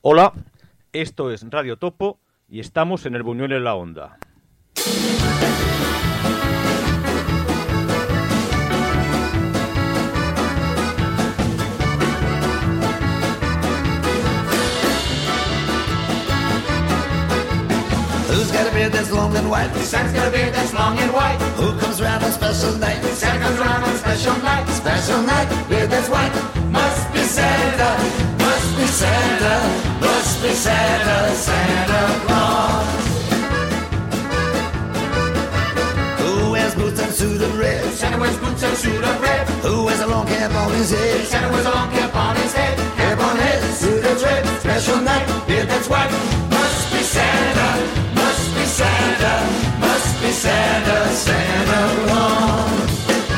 Hola, esto es Radio Topo y estamos en el Buñuel en la Onda. Who's got a beard that's long and white? Santa's got a beard that's long and white. Who comes round on special night? Santa comes around on a special night. Special night, beard that's white. Must be Santa, Must be Santa, must be Santa, Santa Claus. Who wears boots and suit of red? Santa wears boots and a suit of red. Who wears a long cap on his head? Santa wears a long cap on his head. Cap on head, suit that's red. Special night, beard that's white. Must be Santa, Must be Santa, must be Santa, Santa Claus.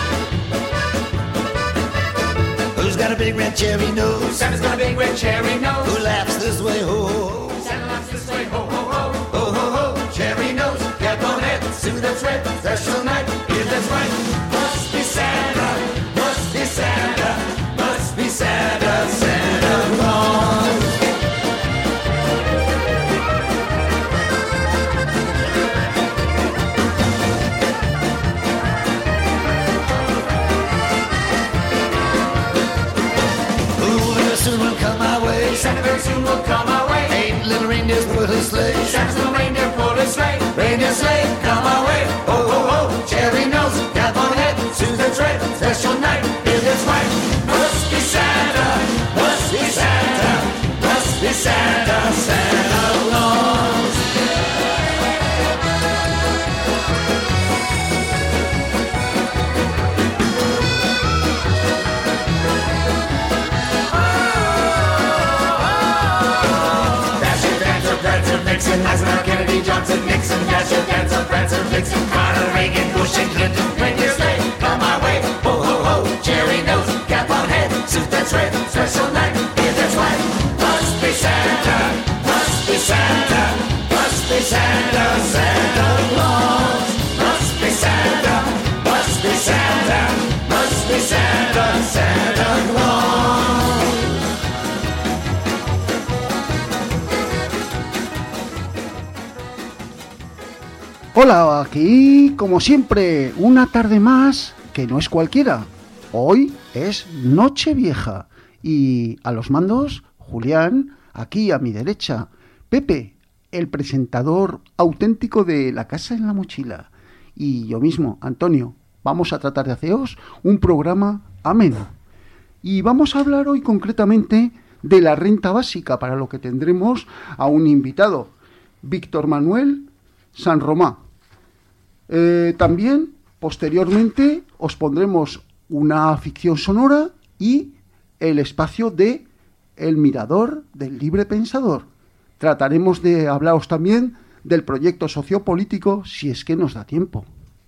Who's got a big red cherry nose? Santa's got a big red cherry nose. Who laughs this way, ho, ho, ho? Santa laughs this way, ho, ho, ho. Ho, ho, ho, cherry nose, cap on head, suit that's red, special night, beard that's white. Must be Santa, must be Santa, must be Santa, Santa Claus. Who very soon will come my way? Santa very soon will come our way. 8 little reindeers pull his sleigh. Santa's little reindeer pull his sleigh. Reindeer sleigh, come our way. Ho, ho, ho, cherry nose, cap on head, suit that's red, special night, beard that's white. Must be Santa, must be Santa, must be Santa, Santa Claus. Dasher, Dancer, Prancer, Vixen, Eisenhower, Kennedy, Johnson, Nixon. Dasher, Dancer, Prancer, Vixen, Carter, Reagan, Bush, and Clinton. Reindeer sleigh, come our way. Ho, ho, ho, cherry nose, cap on head, suit that's red, special night, beard that's white. Must be Santa, must be Santa, must be Santa, Santa Claus. Must be Santa, must be Santa, must be Santa, Santa Claus. Hola, aquí como siempre, una tarde más que no es cualquiera. Hoy es Nochevieja y a los mandos, Julián, aquí a mi derecha, Pepe, el presentador auténtico de La Casa en la Mochila, y yo mismo, Antonio. Vamos a tratar de haceros un programa ameno. Y vamos a hablar hoy concretamente de la renta básica, para lo que tendremos a un invitado, Víctor Manuel San Romá. También, posteriormente, os pondremos una ficción sonora y el espacio de El Mirador del Libre Pensador. Trataremos de hablaros también del proyecto sociopolítico, si es que nos da tiempo.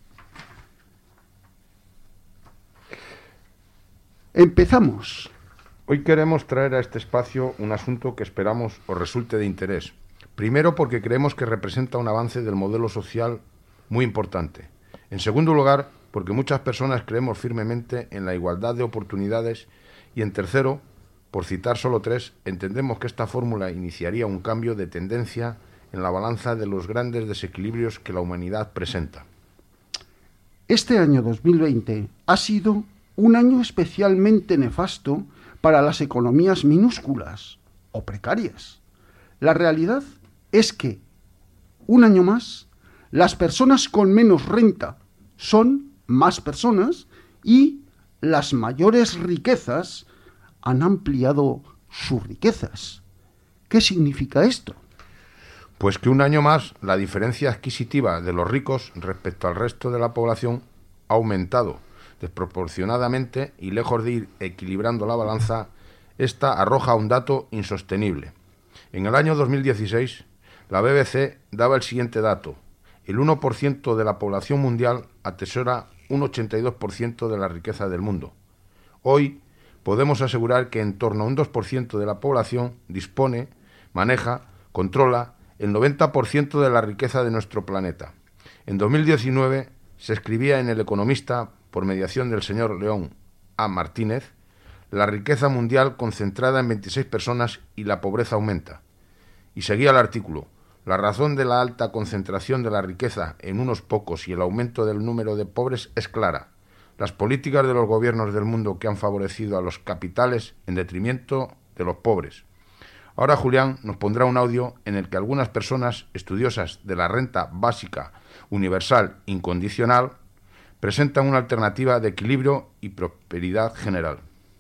Empezamos. Hoy queremos traer a este espacio un asunto que esperamos os resulte de interés. Primero, porque creemos que representa un avance del modelo social muy importante. En segundo lugar, porque muchas personas creemos firmemente en la igualdad de oportunidades. Y en tercero, por citar solo tres, entendemos que esta fórmula iniciaría un cambio de tendencia en la balanza de los grandes desequilibrios que la humanidad presenta. Este año 2020 ha sido un año especialmente nefasto para las economías minúsculas o precarias. La realidad es que, un año más, las personas con menos renta son más personas y las mayores riquezas han ampliado sus riquezas. ¿Qué significa esto? Pues que un año más la diferencia adquisitiva de los ricos respecto al resto de la población ha aumentado desproporcionadamente y lejos de ir equilibrando la balanza, esta arroja un dato insostenible. En el año 2016, la BBC daba el siguiente dato: el 1% de la población mundial atesora un 82% de la riqueza del mundo. Hoy podemos asegurar que en torno a un 2% de la población dispone, maneja, controla el 90% de la riqueza de nuestro planeta. En 2019 se escribía en El Economista, por mediación del señor León A. Martínez, la riqueza mundial concentrada en 26 personas y la pobreza aumenta. Y seguía el artículo. La razón de la alta concentración de la riqueza en unos pocos y el aumento del número de pobres es clara. Las políticas de los gobiernos del mundo que han favorecido a los capitales en detrimento de los pobres. Ahora Julián nos pondrá un audio en el que algunas personas estudiosas de la renta básica universal incondicional presentan una alternativa de equilibrio y prosperidad general.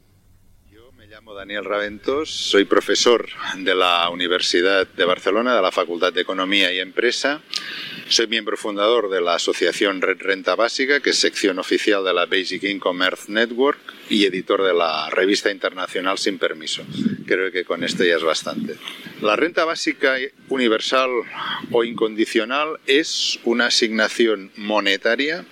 Me llamo Daniel Raventós, soy profesor de la Universidad de Barcelona, de la Facultad de Economía y Empresa. Soy miembro fundador de la asociación Red Renta Básica, que es sección oficial de la Basic Income Earth Network, y editor de la revista internacional Sin Permiso. Creo que con esto ya es bastante. La renta básica universal o incondicional es una asignación monetaria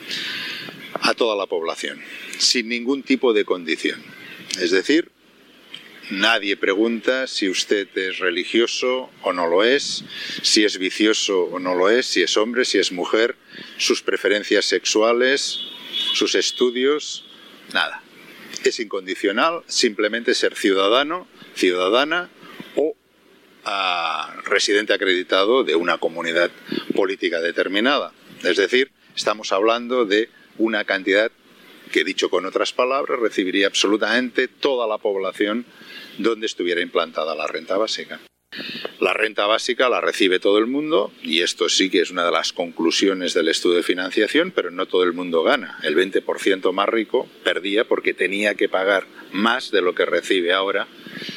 a toda la población, sin ningún tipo de condición. Es decir, nadie pregunta si usted es religioso o no lo es, si es vicioso o no lo es, si es hombre, si es mujer, sus preferencias sexuales, sus estudios, nada. Es incondicional, simplemente ser ciudadano, ciudadana o residente acreditado de una comunidad política determinada. Es decir, estamos hablando de una cantidad que, dicho con otras palabras, recibiría absolutamente toda la población donde estuviera implantada la renta básica. La renta básica la recibe todo el mundo, y esto sí que es una de las conclusiones del estudio de financiación, pero no todo el mundo gana. El 20% más rico perdía porque tenía que pagar más de lo que recibe ahora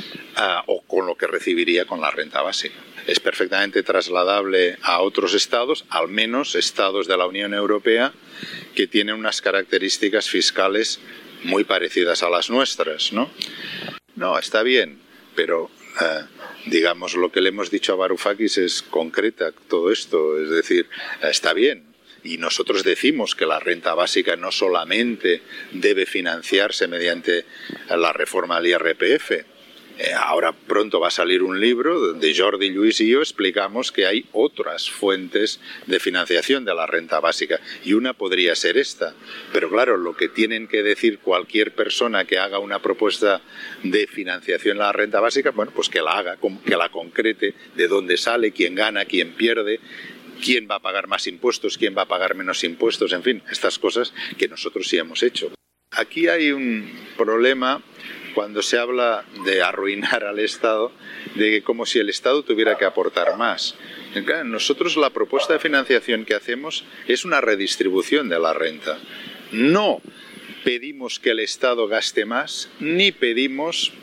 o con lo que recibiría con la renta básica. Es perfectamente trasladable a otros estados, al menos estados de la Unión Europea, que tienen unas características fiscales muy parecidas a las nuestras, ¿no? No, está bien, pero digamos, lo que le hemos dicho a Varoufakis es concreta todo esto, es decir, está bien. Y nosotros decimos que la renta básica no solamente debe financiarse mediante la reforma del IRPF. Ahora pronto va a salir un libro donde Jordi, Lluís y yo explicamos que hay otras fuentes de financiación de la renta básica, y una podría ser esta. Pero claro, lo que tienen que decir cualquier persona que haga una propuesta de financiación de la renta básica, bueno, pues que la haga, que la concrete, de dónde sale, quién gana, quién pierde, quién va a pagar más impuestos, quién va a pagar menos impuestos, en fin, estas cosas que nosotros sí hemos hecho. Aquí hay un problema cuando se habla de arruinar al Estado, de que como si el Estado tuviera que aportar más. Claro, nosotros la propuesta de financiación que hacemos es una redistribución de la renta. No pedimos que el Estado gaste más, ni pedimos,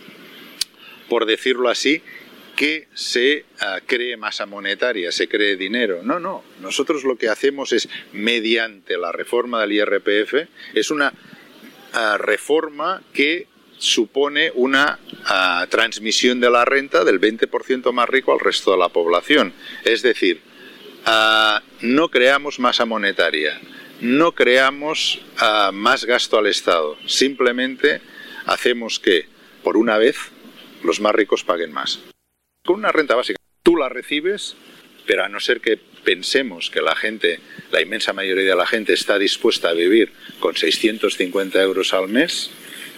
por decirlo así, que se cree masa monetaria, se cree dinero. No, no. Nosotros lo que hacemos es, mediante la reforma del IRPF, es una reforma que supone una transmisión de la renta del 20% más rico al resto de la población. Es decir, no creamos masa monetaria, no creamos más gasto al Estado, simplemente hacemos que, por una vez, los más ricos paguen más. Con una renta básica, tú la recibes, pero a no ser que pensemos que la gente, la inmensa mayoría de la gente, está dispuesta a vivir con 650 euros al mes,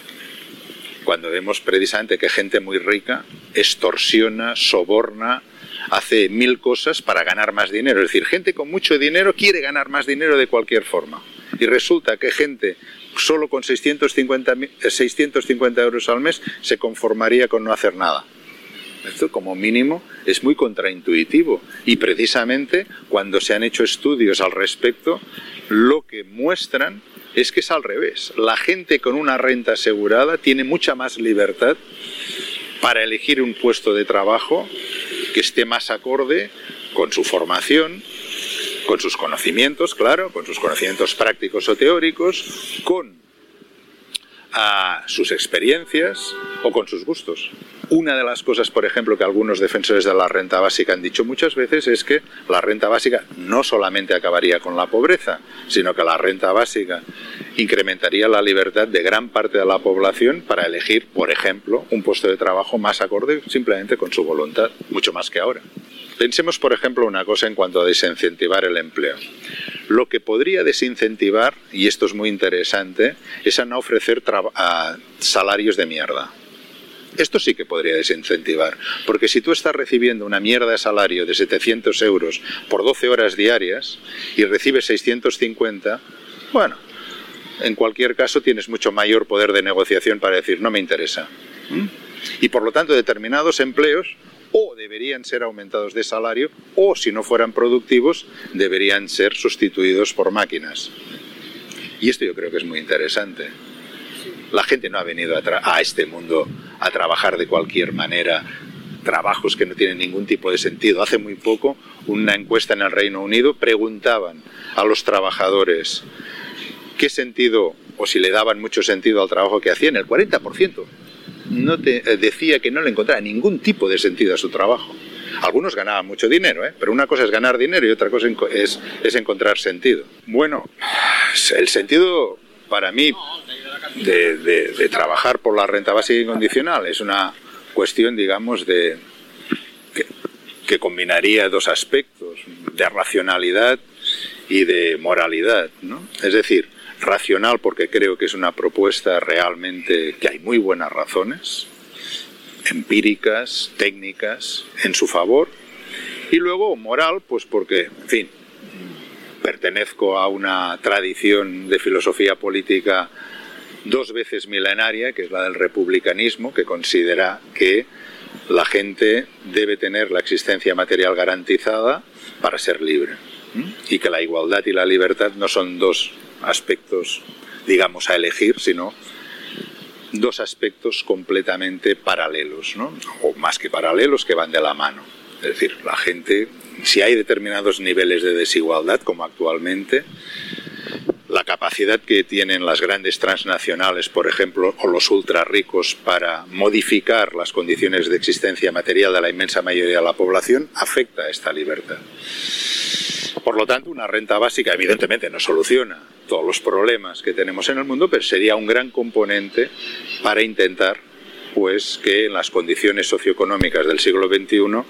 cuando vemos precisamente que gente muy rica extorsiona, soborna, hace 1000 cosas para ganar más dinero. Es decir, gente con mucho dinero quiere ganar más dinero de cualquier forma. Y resulta que gente solo con 650 euros al mes se conformaría con no hacer nada. Esto, como mínimo, es muy contraintuitivo. Y precisamente cuando se han hecho estudios al respecto, lo que muestran es que es al revés. La gente con una renta asegurada tiene mucha más libertad para elegir un puesto de trabajo que esté más acorde con su formación, con sus conocimientos, claro, con sus conocimientos prácticos o teóricos, con sus experiencias o con sus gustos. Una de las cosas, por ejemplo, que algunos defensores de la renta básica han dicho muchas veces es que la renta básica no solamente acabaría con la pobreza, sino que la renta básica incrementaría la libertad de gran parte de la población para elegir, por ejemplo, un puesto de trabajo más acorde simplemente con su voluntad, mucho más que ahora. Pensemos, por ejemplo, una cosa en cuanto a desincentivar el empleo. Lo que podría desincentivar, y esto es muy interesante, es a no ofrecer salarios de mierda. Esto sí que podría desincentivar, porque si tú estás recibiendo una mierda de salario de 700 euros por 12 horas diarias y recibes 650, bueno, en cualquier caso tienes mucho mayor poder de negociación para decir no me interesa. Y por lo tanto determinados empleos o deberían ser aumentados de salario o si no fueran productivos deberían ser sustituidos por máquinas. Y esto yo creo que es muy interesante. La gente no ha venido a este mundo a trabajar de cualquier manera, trabajos que no tienen ningún tipo de sentido. Hace muy poco, una encuesta en el Reino Unido preguntaban a los trabajadores qué sentido, o si le daban mucho sentido al trabajo que hacían. El 40% decía que no le encontraba ningún tipo de sentido a su trabajo. Algunos ganaban mucho dinero, pero una cosa es ganar dinero y otra cosa es encontrar sentido. Bueno, el sentido para mí de trabajar por la renta básica incondicional es una cuestión, digamos, que combinaría dos aspectos, de racionalidad y de moralidad, ¿no? Es decir, racional porque creo que es una propuesta realmente que hay muy buenas razones, empíricas, técnicas, en su favor, y luego moral, pues porque, en fin, pertenezco a una tradición de filosofía política 2 veces milenaria, que es la del republicanismo, que considera que la gente debe tener la existencia material garantizada para ser libre, y que la igualdad y la libertad no son 2 aspectos, digamos, a elegir, sino 2 aspectos completamente paralelos, ¿no? O más que paralelos, que van de la mano. Es decir, la gente, si hay determinados niveles de desigualdad, como actualmente, la capacidad que tienen las grandes transnacionales, por ejemplo, o los ultra ricos para modificar las condiciones de existencia material de la inmensa mayoría de la población, afecta a esta libertad. Por lo tanto, una renta básica evidentemente no soluciona todos los problemas que tenemos en el mundo, pero sería un gran componente para intentar, pues, que en las condiciones socioeconómicas del siglo XXI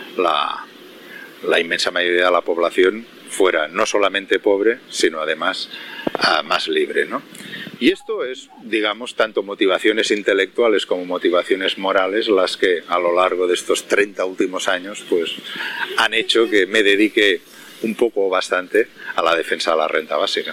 la inmensa mayoría de la población fuera no solamente pobre, sino además más libre, ¿no? Y esto es, digamos, tanto motivaciones intelectuales como motivaciones morales las que a lo largo de estos 30 últimos años pues han hecho que me dedique un poco o bastante a la defensa de la renta básica.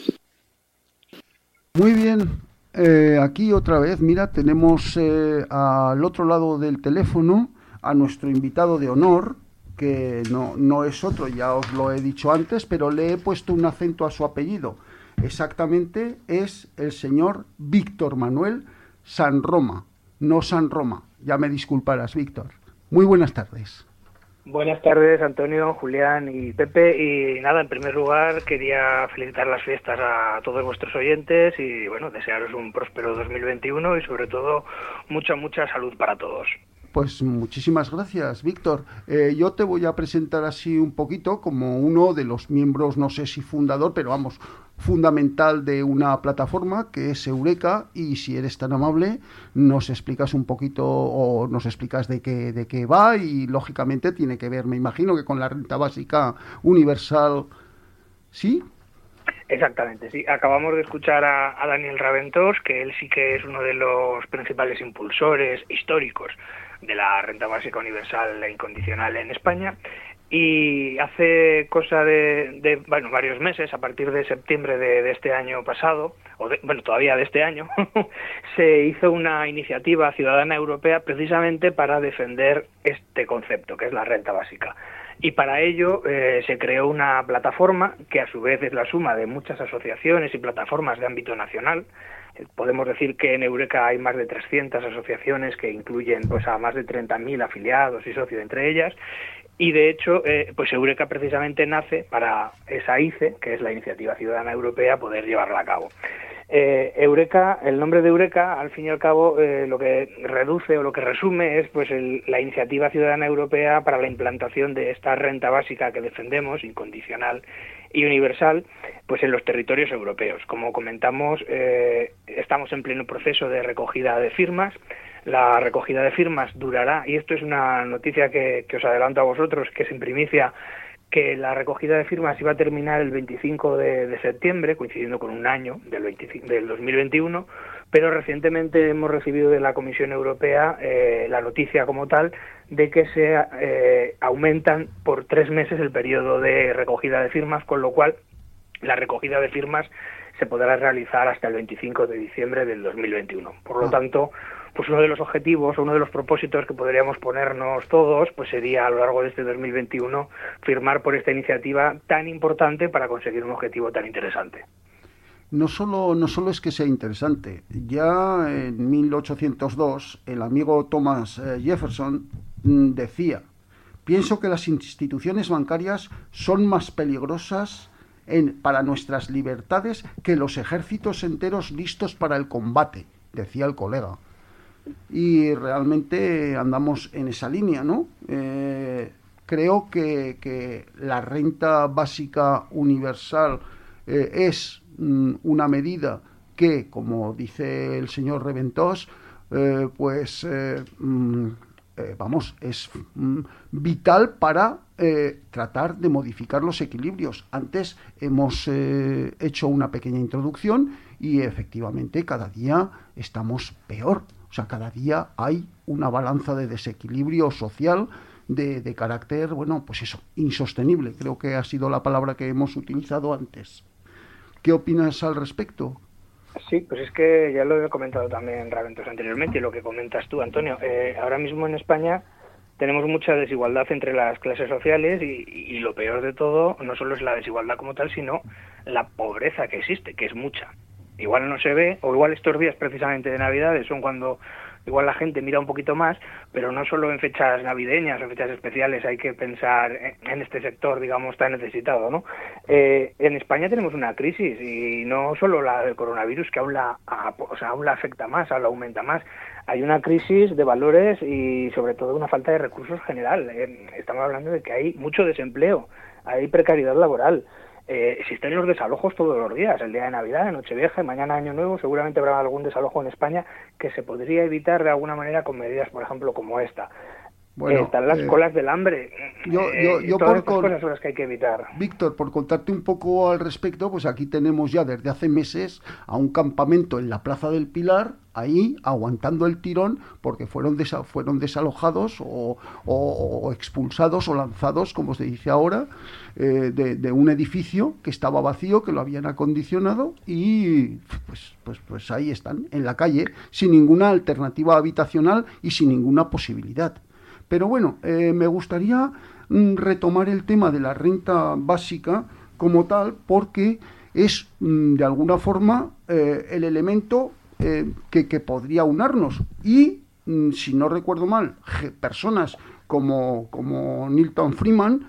Muy bien, aquí otra vez, mira, tenemos al otro lado del teléfono a nuestro invitado de honor, que no es otro, ya os lo he dicho antes, pero le he puesto un acento a su apellido. Exactamente es el señor Víctor Manuel Sanroma, no San Roma. Ya me disculparás, Víctor. Muy buenas tardes. Buenas tardes, Antonio, Julián y Pepe. Y nada, en primer lugar quería felicitar las fiestas a todos vuestros oyentes y bueno, desearos un próspero 2021 y sobre todo mucha salud para todos. Pues muchísimas gracias, Víctor. Yo te voy a presentar así un poquito como uno de los miembros, no sé si fundador, pero vamos, fundamental de una plataforma que es Eureka, y si eres tan amable nos explicas un poquito o nos explicas de qué va, y lógicamente tiene que ver, me imagino, que con la renta básica universal, ¿sí? Exactamente, sí. Acabamos de escuchar a Daniel Raventós, que él sí que es uno de los principales impulsores históricos de la renta básica universal e incondicional en España, y hace cosa de varios meses, a partir de septiembre de este año pasado, todavía de este año, se hizo una iniciativa ciudadana europea precisamente para defender este concepto, que es la renta básica. Y para ello se creó una plataforma que a su vez es la suma de muchas asociaciones y plataformas de ámbito nacional. Podemos decir que en Eureka hay más de 300 asociaciones que incluyen pues a más de 30.000 afiliados y socios entre ellas. Y de hecho, pues Eureka precisamente nace para esa ICE, que es la Iniciativa Ciudadana Europea, poder llevarla a cabo. Eureka, el nombre de Eureka, al fin y al cabo, lo que reduce o lo que resume es pues la Iniciativa Ciudadana Europea para la implantación de esta renta básica que defendemos, incondicional y universal, pues en los territorios europeos. Como comentamos, estamos en pleno proceso de recogida de firmas. La recogida de firmas durará, y esto es una noticia que os adelanto a vosotros, que es en primicia, que la recogida de firmas iba a terminar el 25 de septiembre, coincidiendo con un año del 2021, pero recientemente hemos recibido de la Comisión Europea la noticia como tal de que se aumentan por 3 meses el periodo de recogida de firmas, con lo cual la recogida de firmas se podrá realizar hasta el 25 de diciembre del 2021. Por lo tanto, pues uno de los objetivos, uno de los propósitos que podríamos ponernos todos, pues sería a lo largo de este 2021 firmar por esta iniciativa tan importante para conseguir un objetivo tan interesante. No solo es que sea interesante. Ya en 1802 el amigo Thomas Jefferson decía: pienso que las instituciones bancarias son más peligrosas para nuestras libertades que los ejércitos enteros listos para el combate, decía el colega. Y realmente andamos en esa línea, ¿no? Creo que la renta básica universal es una medida que, como dice el señor Reventós, es vital para tratar de modificar los equilibrios. Antes hemos hecho una pequeña introducción y efectivamente cada día estamos peor. O sea, cada día hay una balanza de desequilibrio social de carácter, insostenible. Creo que ha sido la palabra que hemos utilizado antes. ¿Qué opinas al respecto? Sí, pues es que ya lo he comentado también Raventós anteriormente, y lo que comentas tú, Antonio. Ahora mismo en España tenemos mucha desigualdad entre las clases sociales y lo peor de todo no solo es la desigualdad como tal, sino la pobreza que existe, que es mucha. Igual no se ve, o igual estos días precisamente de Navidades son cuando igual la gente mira un poquito más, pero no solo en fechas navideñas o fechas especiales hay que pensar en este sector, digamos, tan necesitado, ¿no? En España tenemos una crisis, y no solo la del coronavirus, que aún la afecta más, aún la aumenta más. Hay una crisis de valores y sobre todo una falta de recursos general. Estamos hablando de que hay mucho desempleo, hay precariedad laboral. Existen los desalojos todos los días, el día de Navidad, de Nochevieja y mañana Año Nuevo. Seguramente habrá algún desalojo en España que se podría evitar de alguna manera con medidas, por ejemplo, como esta. Están las colas del hambre. Todas estas cosas son las que hay que evitar. Víctor, por contarte un poco al respecto, pues aquí tenemos ya desde hace meses a un campamento en la Plaza del Pilar, ahí aguantando el tirón, porque fueron desalojados o expulsados o lanzados, como se dice ahora, de un edificio que estaba vacío, que lo habían acondicionado, y pues ahí están, en la calle, sin ninguna alternativa habitacional y sin ninguna posibilidad. Pero bueno, me gustaría retomar el tema de la renta básica como tal, porque es de alguna forma el elemento que podría unirnos. Y, si no recuerdo mal, personas como Milton Friedman,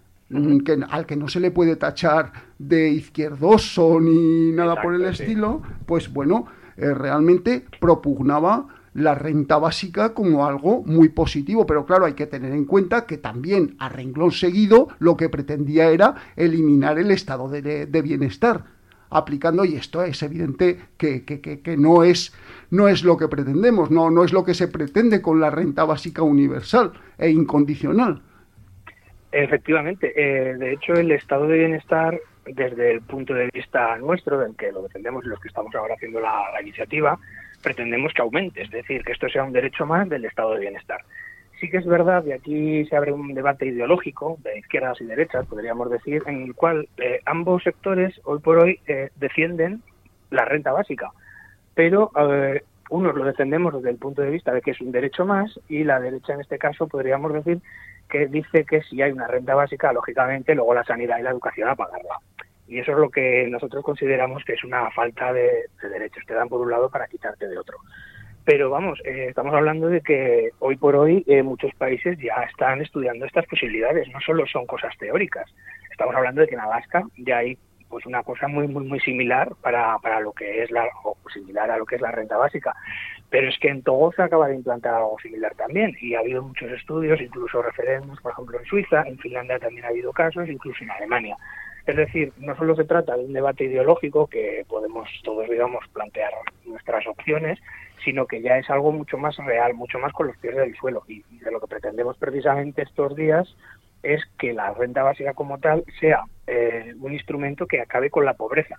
al que no se le puede tachar de izquierdoso ni nada. Exacto, por el estilo, pues bueno, realmente propugnaba la renta básica como algo muy positivo, pero claro, hay que tener en cuenta que también a renglón seguido lo que pretendía era eliminar el estado de bienestar, aplicando, y esto es evidente que no es lo que pretendemos, no es lo que se pretende con la renta básica universal e incondicional. Efectivamente, de hecho el estado de bienestar, desde el punto de vista nuestro, del que lo defendemos y los que estamos ahora haciendo la iniciativa, pretendemos que aumente, es decir, que esto sea un derecho más del estado de bienestar. Sí que es verdad, y aquí se abre un debate ideológico de izquierdas y derechas, podríamos decir, en el cual ambos sectores hoy por hoy defienden la renta básica, pero unos lo defendemos desde el punto de vista de que es un derecho más, y la derecha en este caso podríamos decir que dice que si hay una renta básica, lógicamente luego la sanidad y la educación a pagarla. Y eso es lo que nosotros consideramos que es una falta de derechos. Te dan por un lado para quitarte de otro. Pero vamos, estamos hablando de que hoy por hoy muchos países ya están estudiando estas posibilidades. No solo son cosas teóricas. Estamos hablando de que en Alaska ya hay pues una cosa muy similar para lo que es o similar a lo que es la renta básica. Pero es que en Togo se acaba de implantar algo similar también, y ha habido muchos estudios, incluso referendos, por ejemplo en Suiza, en Finlandia también ha habido casos, incluso en Alemania. Es decir, no solo se trata de un debate ideológico que podemos todos, digamos, plantear nuestras opciones, sino que ya es algo mucho más real, mucho más con los pies del suelo. Y de lo que pretendemos precisamente estos días es que la renta básica como tal sea un instrumento que acabe con la pobreza,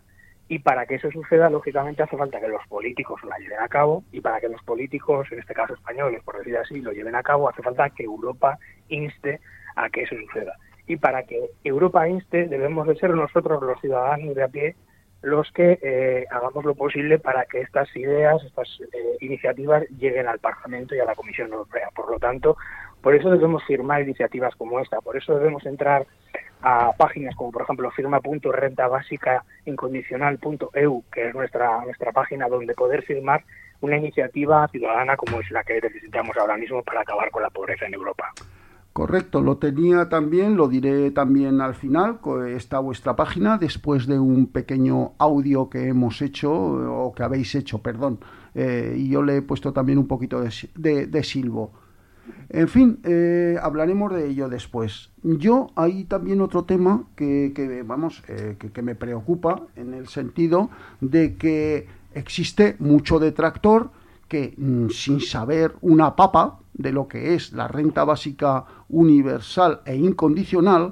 Y para que eso suceda, lógicamente, hace falta que los políticos la lleven a cabo, y para que los políticos, en este caso españoles, por decir así, lo lleven a cabo, hace falta que Europa inste a que eso suceda. Y para que Europa inste, debemos de ser nosotros, los ciudadanos de a pie, los que hagamos lo posible para que estas ideas, estas iniciativas lleguen al Parlamento y a la Comisión Europea. Por lo tanto, por eso debemos firmar iniciativas como esta, por eso debemos entrar a páginas como, por ejemplo, firma.rentabásicaincondiciona.eu, que es nuestra página donde poder firmar una iniciativa ciudadana como es la que necesitamos ahora mismo para acabar con la pobreza en Europa. Correcto, lo tenía también, lo diré también al final, está vuestra página, después de un pequeño audio que hemos hecho, o que habéis hecho, perdón, y yo le he puesto también un poquito de silbo. En fin, hablaremos de ello después. Yo, hay también otro tema que me preocupa, en el sentido de que existe mucho detractor que, sin saber una papa de lo que es la renta básica universal e incondicional,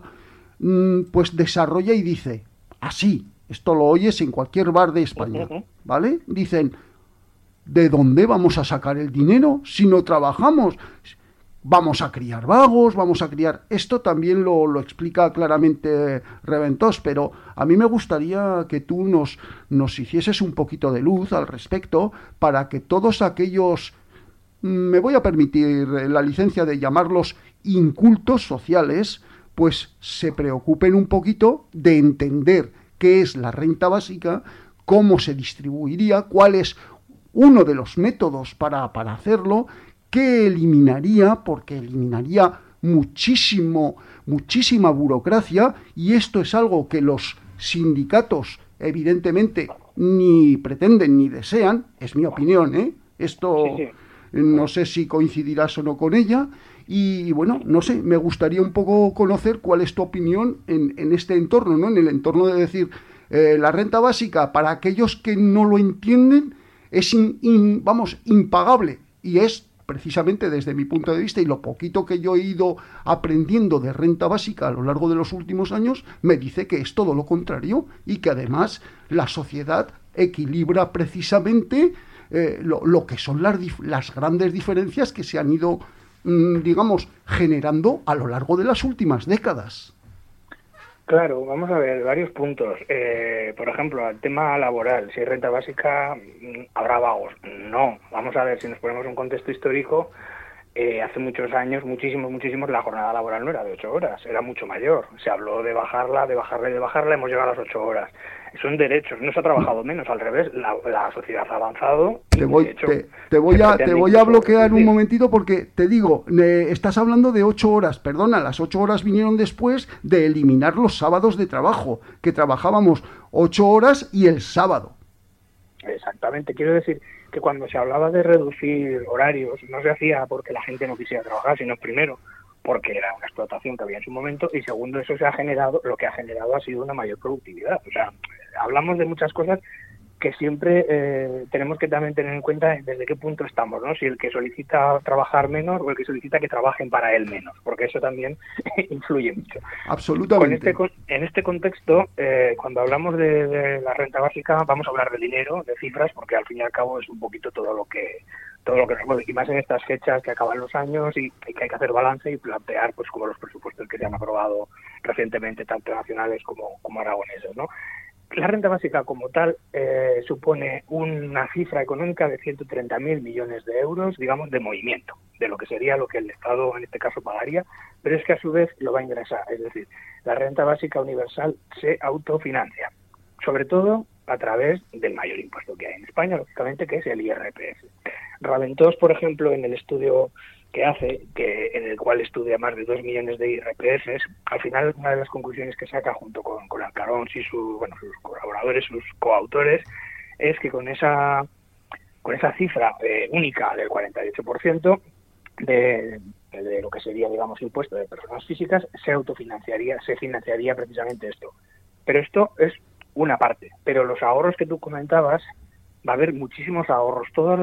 pues desarrolla y dice, así, esto lo oyes en cualquier bar de España, ¿vale? Dicen, ¿de dónde vamos a sacar el dinero si no trabajamos? Vamos a criar vagos, vamos a criar... Esto también lo explica claramente Reventós, pero a mí me gustaría que tú nos hicieses un poquito de luz al respecto para que todos aquellos, me voy a permitir la licencia de llamarlos incultos sociales, pues se preocupen un poquito de entender qué es la renta básica, cómo se distribuiría, cuál es uno de los métodos para hacerlo, que eliminaría, porque eliminaría muchísima burocracia, y esto es algo que los sindicatos evidentemente ni pretenden ni desean, es mi opinión, ¿eh? Esto Sí. no sé si coincidirás o no con ella, y bueno, no sé, me gustaría un poco conocer cuál es tu opinión en este entorno, ¿no? En el entorno de decir, la renta básica, para aquellos que no lo entienden, es impagable, y es precisamente desde mi punto de vista, y lo poquito que yo he ido aprendiendo de renta básica a lo largo de los últimos años, me dice que es todo lo contrario, y que además la sociedad equilibra precisamente lo que son las grandes diferencias que se han ido, digamos, generando a lo largo de las últimas décadas. Claro, vamos a ver varios puntos. Por ejemplo, el tema laboral. Si hay renta básica, ¿habrá vagos? No. Vamos a ver, si nos ponemos un contexto histórico, hace muchos años, muchísimos, la jornada laboral no era de 8 horas, era mucho mayor. Se habló de bajarla, hemos llegado a las 8 horas. Son derechos, no se ha trabajado menos, al revés, la sociedad ha avanzado. Te voy a bloquear un momentito porque te digo, estás hablando de 8 horas, perdona, las 8 horas vinieron después de eliminar los sábados de trabajo, que trabajábamos 8 horas y el sábado. Exactamente, quiero decir que cuando se hablaba de reducir horarios, no se hacía porque la gente no quisiera trabajar, sino primero porque era una explotación que había en su momento, y segundo, eso lo que ha generado ha sido una mayor productividad. O sea, hablamos de muchas cosas que siempre tenemos que también tener en cuenta desde qué punto estamos, ¿no? Si el que solicita trabajar menos o el que solicita que trabajen para él menos, porque eso también influye mucho. Absolutamente. En este contexto, cuando hablamos de la renta básica, vamos a hablar de dinero, de cifras, porque al fin y al cabo es un poquito todo lo que nos mueve, y más en estas fechas que acaban los años y que hay que hacer balance y plantear, pues, como los presupuestos que se han aprobado recientemente, tanto nacionales como aragoneses, ¿no? La renta básica como tal supone una cifra económica de 130.000 millones de euros, digamos, de movimiento, de lo que sería lo que el Estado en este caso pagaría, pero es que a su vez lo va a ingresar. Es decir, la renta básica universal se autofinancia, sobre todo a través del mayor impuesto que hay en España, lógicamente, que es el IRPF. Reventós, por ejemplo, en el estudio que hace, en el cual estudia más de 2 millones de IRPFs, al final una de las conclusiones que saca junto con Alcarons y sus colaboradores, sus coautores, es que con esa cifra única del 48% de lo que sería, digamos, impuesto de personas físicas, se financiaría precisamente esto. Pero esto es una parte, pero los ahorros que tú comentabas, va a haber muchísimos ahorros. Todas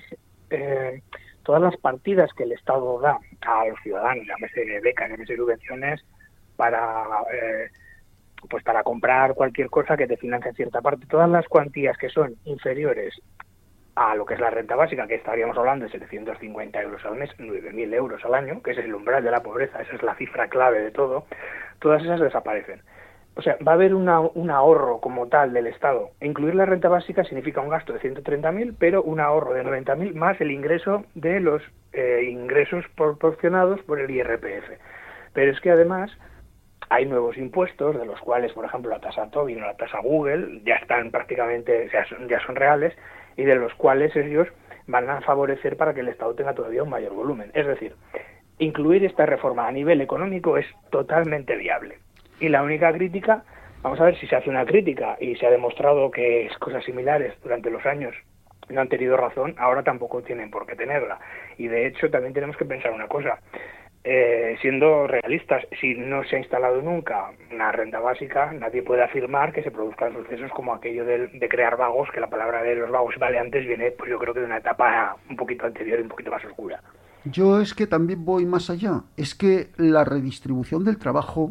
las partidas que el Estado da a los ciudadanos, llámese becas, llámese subvenciones, para pues para comprar cualquier cosa que te financia en cierta parte. Todas las cuantías que son inferiores a lo que es la renta básica, que estaríamos hablando de 750 euros al mes, 9.000 euros al año, que ese es el umbral de la pobreza, esa es la cifra clave de todo, todas esas desaparecen. O sea, va a haber un ahorro como tal del Estado. Incluir la renta básica significa un gasto de 130.000, pero un ahorro de 90.000 más el ingreso de los ingresos proporcionados por el IRPF. Pero es que además hay nuevos impuestos, de los cuales, por ejemplo, la tasa Tobin o la tasa Google ya están prácticamente, ya son reales, y de los cuales ellos van a favorecer para que el Estado tenga todavía un mayor volumen. Es decir, incluir esta reforma a nivel económico es totalmente viable. Y la única crítica, vamos a ver si se hace una crítica y se ha demostrado que cosas similares durante los años no han tenido razón, ahora tampoco tienen por qué tenerla. Y de hecho también tenemos que pensar una cosa. Siendo realistas, si no se ha instalado nunca una renta básica, nadie puede afirmar que se produzcan sucesos como aquello de crear vagos, que la palabra de los vagos valeantes viene, pues yo creo que de una etapa un poquito anterior y un poquito más oscura. Yo es que también voy más allá. Es que la redistribución del trabajo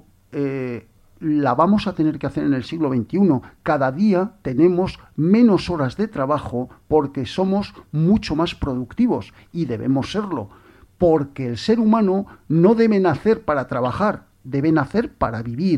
la vamos a tener que hacer en el siglo XXI. Cada día tenemos menos horas de trabajo porque somos mucho más productivos y debemos serlo. Porque el ser humano no debe nacer para trabajar, debe nacer para vivir.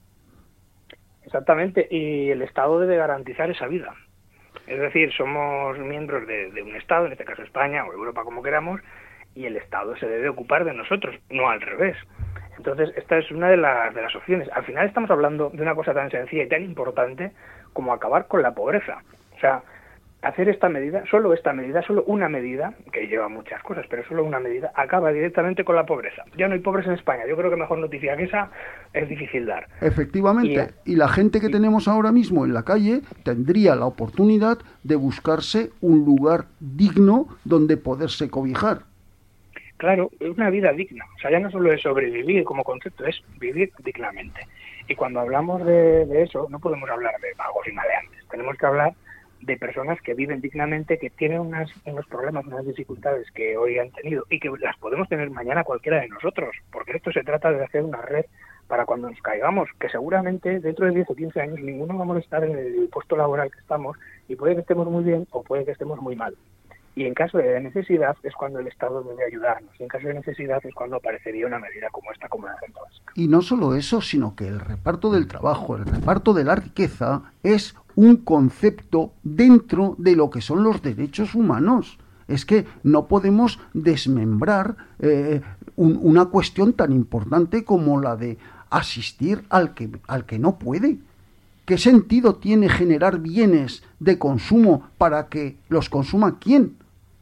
Exactamente, y el Estado debe garantizar esa vida. Es decir, somos miembros de un Estado, en este caso España o Europa, como queramos, y el Estado se debe ocupar de nosotros, no al revés. Entonces, esta es una de las opciones. Al final estamos hablando de una cosa tan sencilla y tan importante como acabar con la pobreza. O sea, hacer esta medida, solo una medida, que lleva muchas cosas, pero solo una medida, acaba directamente con la pobreza. Ya no hay pobres en España. Yo creo que mejor noticia que esa es difícil dar. Efectivamente. Y la gente que tenemos ahora mismo en la calle tendría la oportunidad de buscarse un lugar digno donde poderse cobijar. Claro, es una vida digna. O sea, ya no solo es sobrevivir como concepto, es vivir dignamente. Y cuando hablamos de eso, no podemos hablar de vagos y maleantes. Tenemos que hablar de personas que viven dignamente, que tienen unos problemas, unas dificultades que hoy han tenido y que las podemos tener mañana cualquiera de nosotros, porque esto se trata de hacer una red para cuando nos caigamos, que seguramente dentro de 10 o 15 años ninguno vamos a estar en el puesto laboral que estamos y puede que estemos muy bien o puede que estemos muy mal. Y en caso de necesidad es cuando el Estado debe ayudarnos. Y en caso de necesidad es cuando aparecería una medida como esta, como la renta básica. Y no solo eso, sino que el reparto del trabajo, el reparto de la riqueza es un concepto dentro de lo que son los derechos humanos. Es que no podemos desmembrar una cuestión tan importante como la de asistir al que no puede. ¿Qué sentido tiene generar bienes de consumo para que los consuma quién?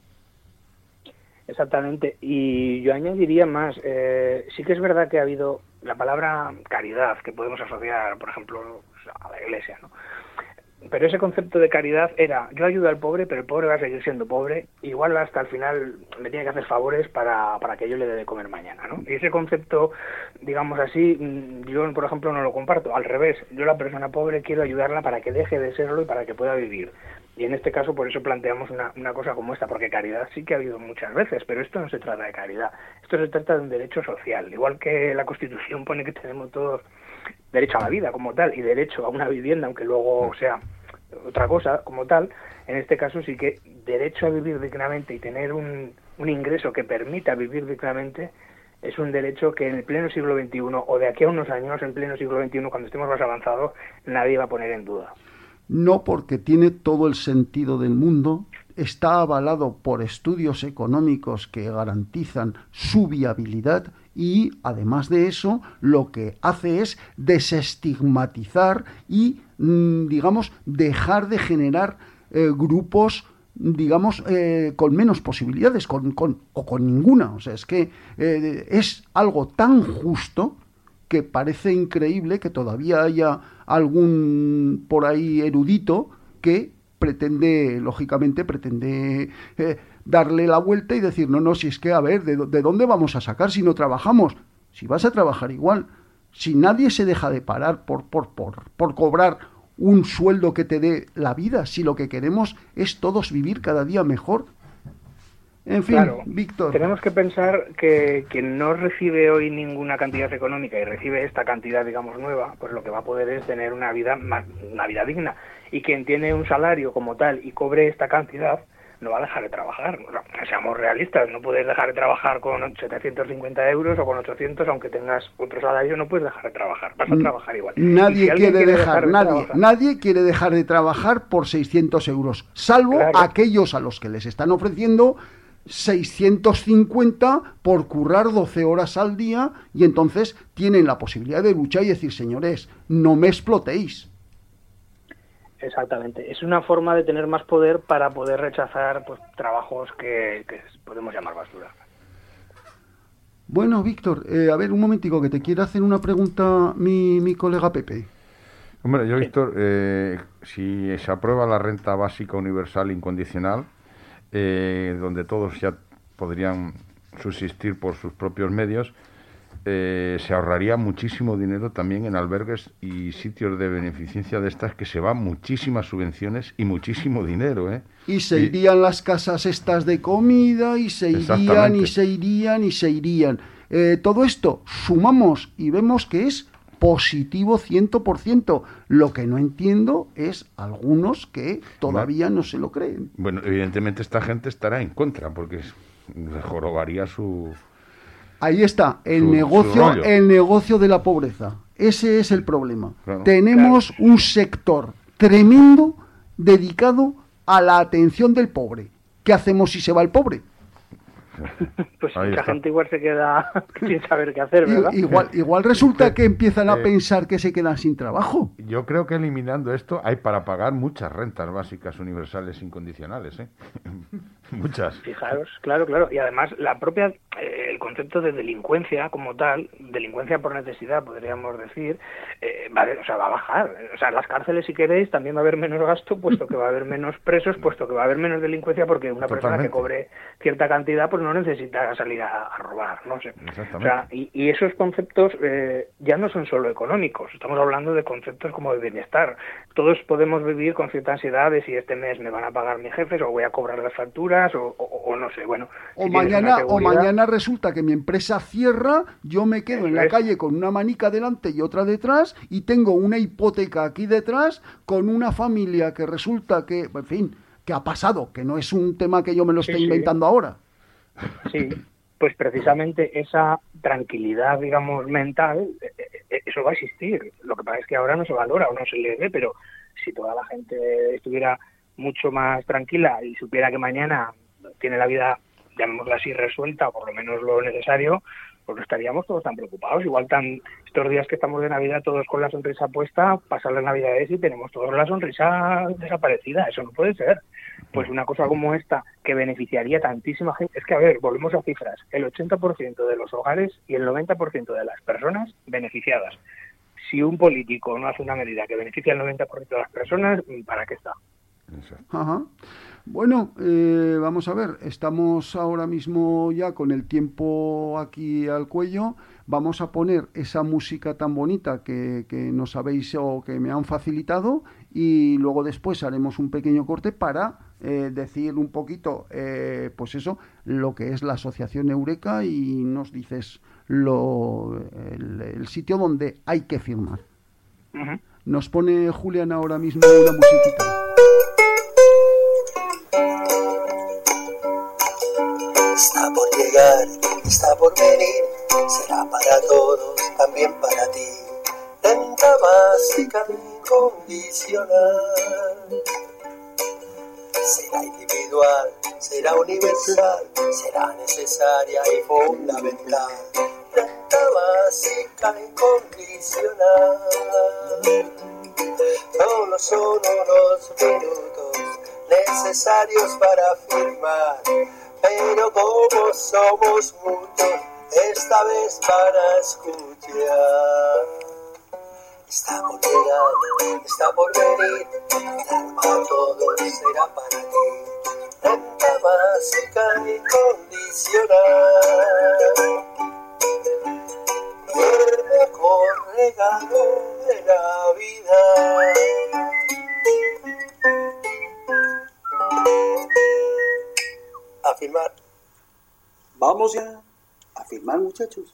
Exactamente, y yo añadiría más, sí que es verdad que ha habido la palabra caridad, que podemos asociar, por ejemplo, a la Iglesia, ¿no? Pero ese concepto de caridad era, yo ayudo al pobre, pero el pobre va a seguir siendo pobre, igual hasta el final me tiene que hacer favores para que yo le dé de comer mañana, ¿no? Y ese concepto, digamos así, yo, por ejemplo, no lo comparto, al revés, yo la persona pobre quiero ayudarla para que deje de serlo y para que pueda vivir. Y en este caso por eso planteamos una cosa como esta, porque caridad sí que ha habido muchas veces, pero esto no se trata de caridad, esto se trata de un derecho social, igual que la Constitución pone que tenemos todos derecho a la vida como tal y derecho a una vivienda, aunque luego sea otra cosa como tal, en este caso sí que derecho a vivir dignamente y tener un ingreso que permita vivir dignamente es un derecho que en el pleno siglo XXI o de aquí a unos años, en pleno siglo XXI, cuando estemos más avanzados, nadie va a poner en duda. No, porque tiene todo el sentido del mundo, está avalado por estudios económicos que garantizan su viabilidad y, además de eso, lo que hace es desestigmatizar y, digamos, dejar de generar grupos, digamos, con menos posibilidades o con ninguna. O sea, es que es algo tan justo que parece increíble que todavía haya algún por ahí erudito que pretende darle la vuelta y decir, no, si es que, a ver, ¿de dónde vamos a sacar si no trabajamos? Si vas a trabajar igual, si nadie se deja de parar por cobrar un sueldo que te dé la vida, si lo que queremos es todos vivir cada día mejor. En fin, Claro, Víctor. tenemos que pensar que quien no recibe hoy ninguna cantidad económica y recibe esta cantidad, digamos, nueva, pues lo que va a poder es tener una vida digna. Y quien tiene un salario como tal y cobre esta cantidad, no va a dejar de trabajar. O sea, seamos realistas, no puedes dejar de trabajar con 750 euros o con 800, aunque tengas otro salario, no puedes dejar de trabajar, vas a trabajar igual. Nadie Y si alguien quiere dejar, de trabajar, nadie quiere dejar de trabajar por 600 euros, salvo Claro. aquellos a los que les están ofreciendo 650 por currar 12 horas al día, y entonces tienen la posibilidad de luchar y decir, señores, no me explotéis. Exactamente, es una forma de tener más poder para poder rechazar pues trabajos que podemos llamar basura. Bueno, Víctor, a ver, un momentico, que te quiere hacer una pregunta mi colega Pepe. Hombre, yo, Víctor, si se aprueba la renta básica universal incondicional, donde todos ya podrían subsistir por sus propios medios, se ahorraría muchísimo dinero también en albergues y sitios de beneficencia de estas, que se van muchísimas subvenciones y muchísimo dinero, ¿eh? Y se irían las casas estas de comida, y se irían, y se irían, y se irían. Todo esto sumamos y vemos que es positivo 100%. Lo que no entiendo es algunos que todavía no se lo creen. Bueno, evidentemente esta gente estará en contra, porque le jorobaría su... Ahí está, su rollo. el negocio de la pobreza. Ese es el problema. Claro. Tenemos un sector tremendo dedicado a la atención del pobre. ¿Qué hacemos si se va el pobre? Pues Ahí mucha está. gente igual se queda sin saber qué hacer, ¿verdad? Igual resulta que empiezan a pensar que se quedan sin trabajo. Yo creo que eliminando esto hay para pagar muchas rentas básicas universales incondicionales, ¿eh? Muchas. Fijaros, claro. Y además la propia, el concepto de delincuencia como tal, delincuencia por necesidad, podríamos decir, va a bajar. O sea, en las cárceles, si queréis, también va a haber menos gasto, puesto que va a haber menos presos, puesto que va a haber menos delincuencia, porque una persona que cobre cierta cantidad, pues no necesita salir a robar, no sé. O sea, y esos conceptos ya no son solo económicos, estamos hablando de conceptos como de bienestar. Todos podemos vivir con cierta ansiedad de si este mes me van a pagar mis jefes, o voy a cobrar las facturas, o no sé, bueno. O mañana resulta que mi empresa cierra, yo me quedo en la calle con una manica delante y otra detrás, y tengo una hipoteca aquí detrás, con una familia que resulta que, en fin, que ha pasado, que no es un tema que yo me lo esté inventando ahora. Sí, pues precisamente esa tranquilidad, digamos, mental, eso va a existir. Lo que pasa es que ahora no se valora o no se le ve, pero si toda la gente estuviera mucho más tranquila y supiera que mañana tiene la vida, llamémosla así, resuelta, o por lo menos lo necesario, pues no estaríamos todos tan preocupados. Igual estos días que estamos de Navidad todos con la sonrisa puesta, pasan las Navidades y tenemos todos la sonrisa desaparecida. Eso no puede ser. Pues una cosa como esta, que beneficiaría tantísima gente, es que, a ver, volvemos a cifras, el 80% de los hogares y el 90% de las personas beneficiadas. Si un político no hace una medida que beneficie al 90% de las personas, ¿para qué está? Ajá. Bueno, vamos a ver, estamos ahora mismo ya con el tiempo aquí al cuello. Vamos a poner esa música tan bonita que nos habéis o que me han facilitado, y luego después haremos un pequeño corte para decir un poquito, pues eso, lo que es la asociación Eureka, y nos dices el sitio donde hay que firmar. Uh-huh. Nos pone Julián ahora mismo una musiquita. Está por llegar, está por venir, será para todos, también para ti. Renta básica incondicional. Será individual, será universal, será necesaria y fundamental. Renta básica incondicional. Solo son unos minutos necesarios para firmar. Pero como somos muchos, esta vez van a escuchar. Está por llegar, está por venir, dar para todos será para ti. Renta básica incondicional. Y el mejor regalo de la vida. A firmar. Vamos ya a firmar, muchachos.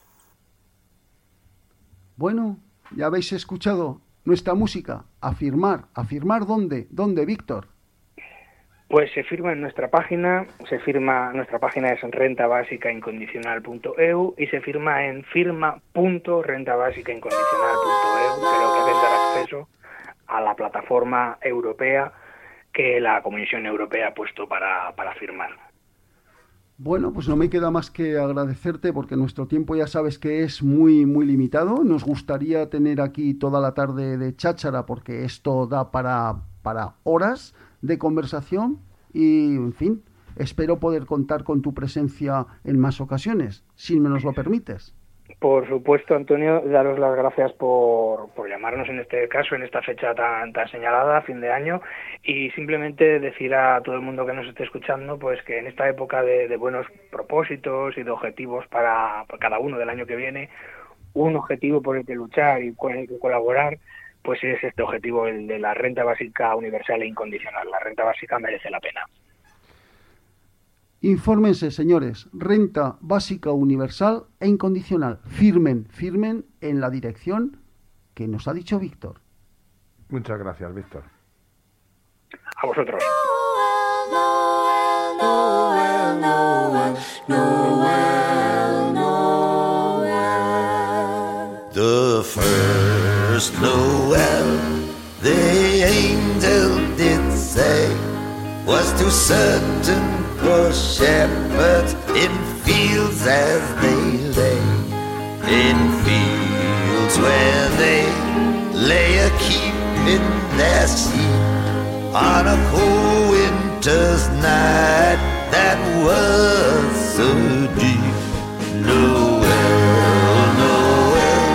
Bueno, ya habéis escuchado nuestra música. A firmar ¿dónde? ¿Dónde, Víctor? Pues se firma en nuestra página, nuestra página es rentabasicaincondicional.eu y se firma en firma.rentabasicaincondicional.eu, que lo que hace es dar acceso a la plataforma europea que la Comisión Europea ha puesto para firmar. Bueno, pues no me queda más que agradecerte porque nuestro tiempo ya sabes que es muy, muy limitado. Nos gustaría tener aquí toda la tarde de cháchara porque esto da para horas de conversación y, en fin, espero poder contar con tu presencia en más ocasiones, si me nos lo permites. Por supuesto, Antonio, daros las gracias por llamarnos en este caso, en esta fecha tan señalada, fin de año, y simplemente decir a todo el mundo que nos esté escuchando pues que en esta época de buenos propósitos y de objetivos para cada uno del año que viene, un objetivo por el que luchar y con el que colaborar, pues es este objetivo, el de la renta básica universal e incondicional. La renta básica merece la pena. Infórmense, señores, renta básica universal e incondicional. Firmen en la dirección que nos ha dicho Víctor. Muchas gracias, Víctor. A vosotros. The first Noel, the angel did say, was to certain poor shepherds in fields as they lay, in fields where they lay a keeping their sheep on a cold winter's night that was so deep. Noel, Noel,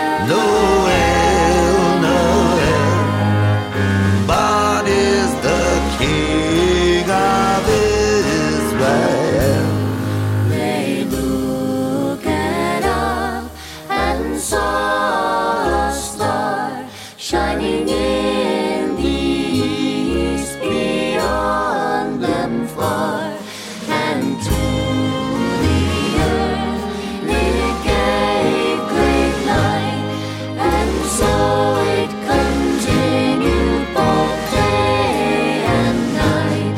Noel, Noel, born is the King of Israel. They looked up and saw a star shining in the east beyond them far, and to the earth it gave great light, and so it continued both day and night.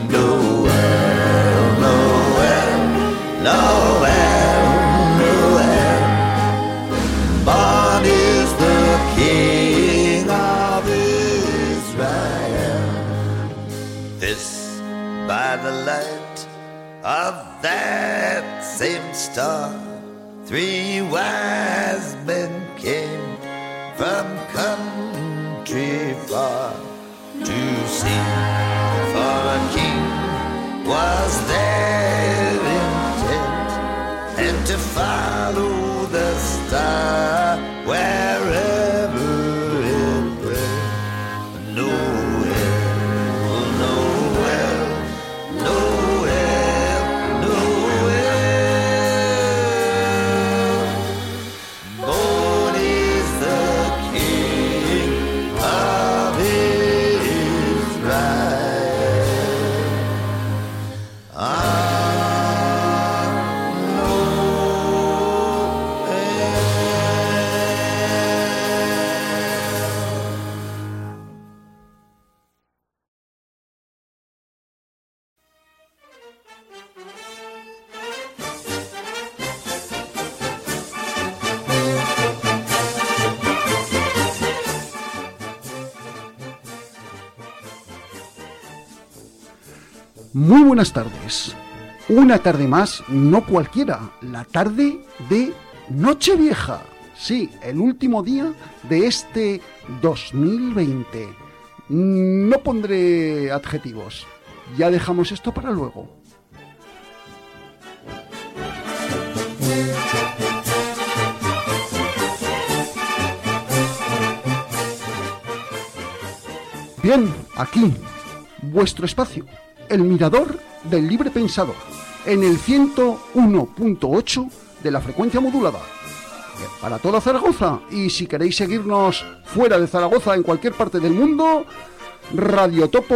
Noel, Noel, Noel, Noel, born is the King of Israel. This by the light of that same star, 3 wise men came from country far to see, for a king was their intent, and to follow the star wherever it went. Noel, Noel, Noel, Noel, born is the King of Israel. Muy buenas tardes. Una tarde más, no cualquiera, la tarde de Nochevieja. Sí, el último día de este 2020. No pondré adjetivos. Ya dejamos esto para luego. Bien, aquí, vuestro espacio, el mirador del libre pensador, en el 101.8 de la frecuencia modulada. Para toda Zaragoza, y si queréis seguirnos fuera de Zaragoza, en cualquier parte del mundo,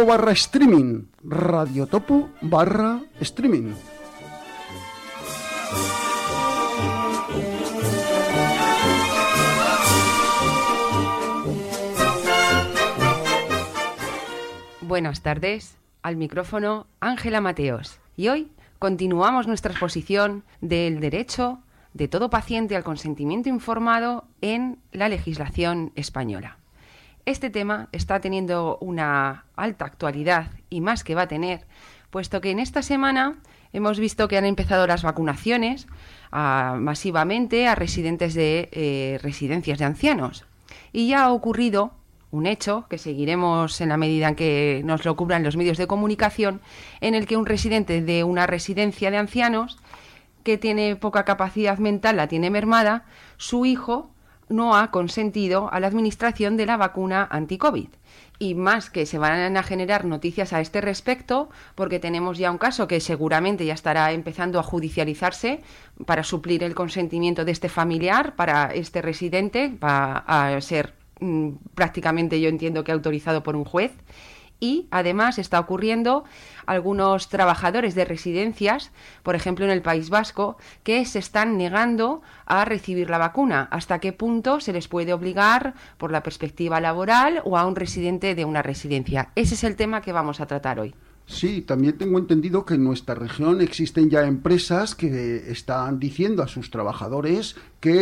Radiotopo /streaming. Radiotopo /streaming. Buenas tardes, al micrófono Ángela Mateos. Y hoy continuamos nuestra exposición del derecho de todo paciente al consentimiento informado en la legislación española. Este tema está teniendo una alta actualidad y más que va a tener, puesto que en esta semana hemos visto que han empezado las vacunaciones masivamente a residentes de residencias de ancianos. Y ya ha ocurrido un hecho que seguiremos en la medida en que nos lo cubran los medios de comunicación, en el que un residente de una residencia de ancianos que tiene poca capacidad mental, la tiene mermada, su hijo no ha consentido a la administración de la vacuna anti-COVID. Y más que se van a generar noticias a este respecto, porque tenemos ya un caso que seguramente ya estará empezando a judicializarse para suplir el consentimiento de este familiar, para este residente, va a ser prácticamente, yo entiendo que autorizado por un juez. Y además está ocurriendo algunos trabajadores de residencias, por ejemplo en el País Vasco, que se están negando a recibir la vacuna. ¿Hasta qué punto se les puede obligar por la perspectiva laboral o a un residente de una residencia? Ese es el tema que vamos a tratar hoy. Sí, también tengo entendido que en nuestra región existen ya empresas que están diciendo a sus trabajadores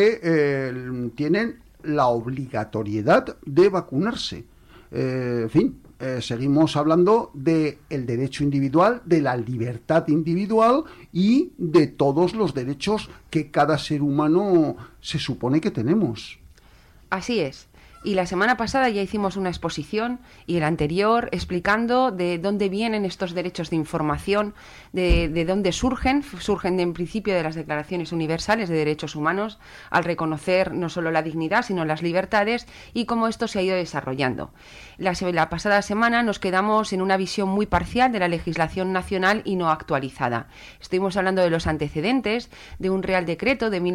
que tienen la obligatoriedad de vacunarse. En fin. Seguimos hablando del derecho individual, de la libertad individual y de todos los derechos que cada ser humano se supone que tenemos. Así es. Y la semana pasada ya hicimos una exposición y el anterior explicando de dónde vienen estos derechos de información, de dónde surgen en principio de las Declaraciones Universales de Derechos Humanos, al reconocer no solo la dignidad, sino las libertades y cómo esto se ha ido desarrollando. La pasada semana nos quedamos en una visión muy parcial de la legislación nacional y no actualizada. Estuvimos hablando de los antecedentes de un Real Decreto de